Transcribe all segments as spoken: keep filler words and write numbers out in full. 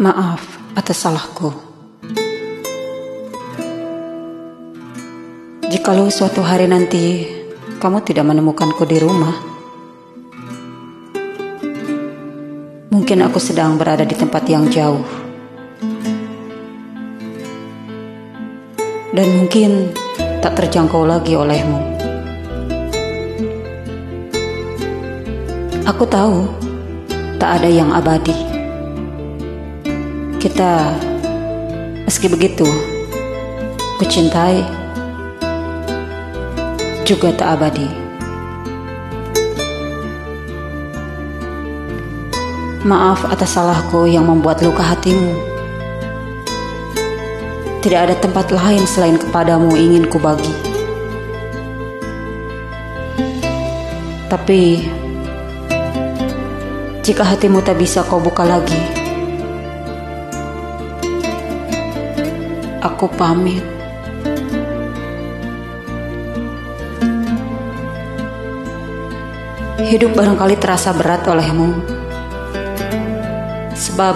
Maaf atas salahku. Jikalau suatu hari nanti kamu tidak menemukanku di rumah, mungkin aku sedang berada di tempat yang jauh, dan mungkin tak terjangkau lagi olehmu. Aku tahu tak ada yang abadi. Kita, meski begitu, kucintai juga tak abadi. Maaf atas salahku yang membuat luka hatimu. Tidak ada tempat lain selain kepadamu ingin ku bagi. Tapi jika hatimu tak bisa kau buka lagi, aku pamit. Hidup barangkali terasa berat olehmu, sebab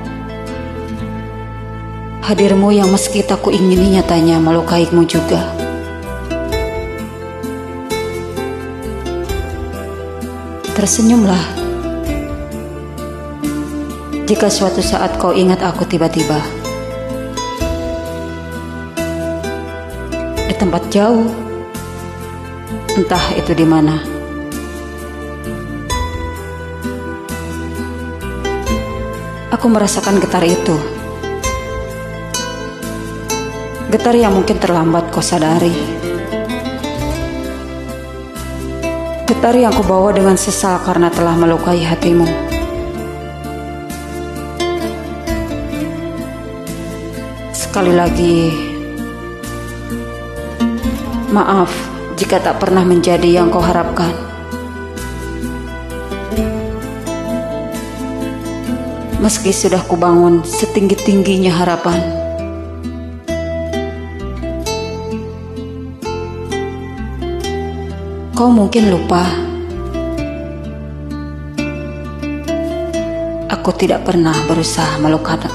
hadirmu yang meski tak kuingini nyatanya melukaimu juga. Tersenyumlah jika suatu saat kau ingat aku tiba-tiba di tempat jauh, entah itu di mana. Aku merasakan getar itu, getar yang mungkin terlambat kau sadari, getar yang ku bawa dengan sesal karena telah melukai hatimu. Sekali lagi, maaf jika tak pernah menjadi yang kau harapkan. Meski sudah kubangun setinggi-tingginya harapan, kau mungkin lupa. Aku tidak pernah berusaha melukai.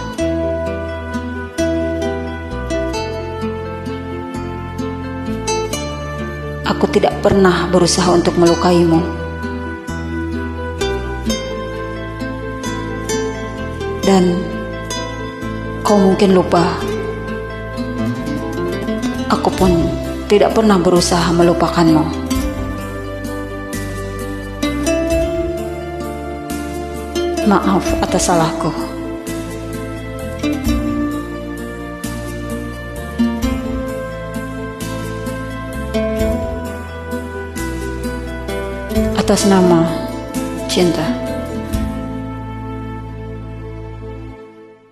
Aku tidak pernah berusaha untuk melukaimu. Dan kau mungkin lupa, aku pun tidak pernah berusaha melupakanmu. Maaf atas salahku. Atas nama cinta.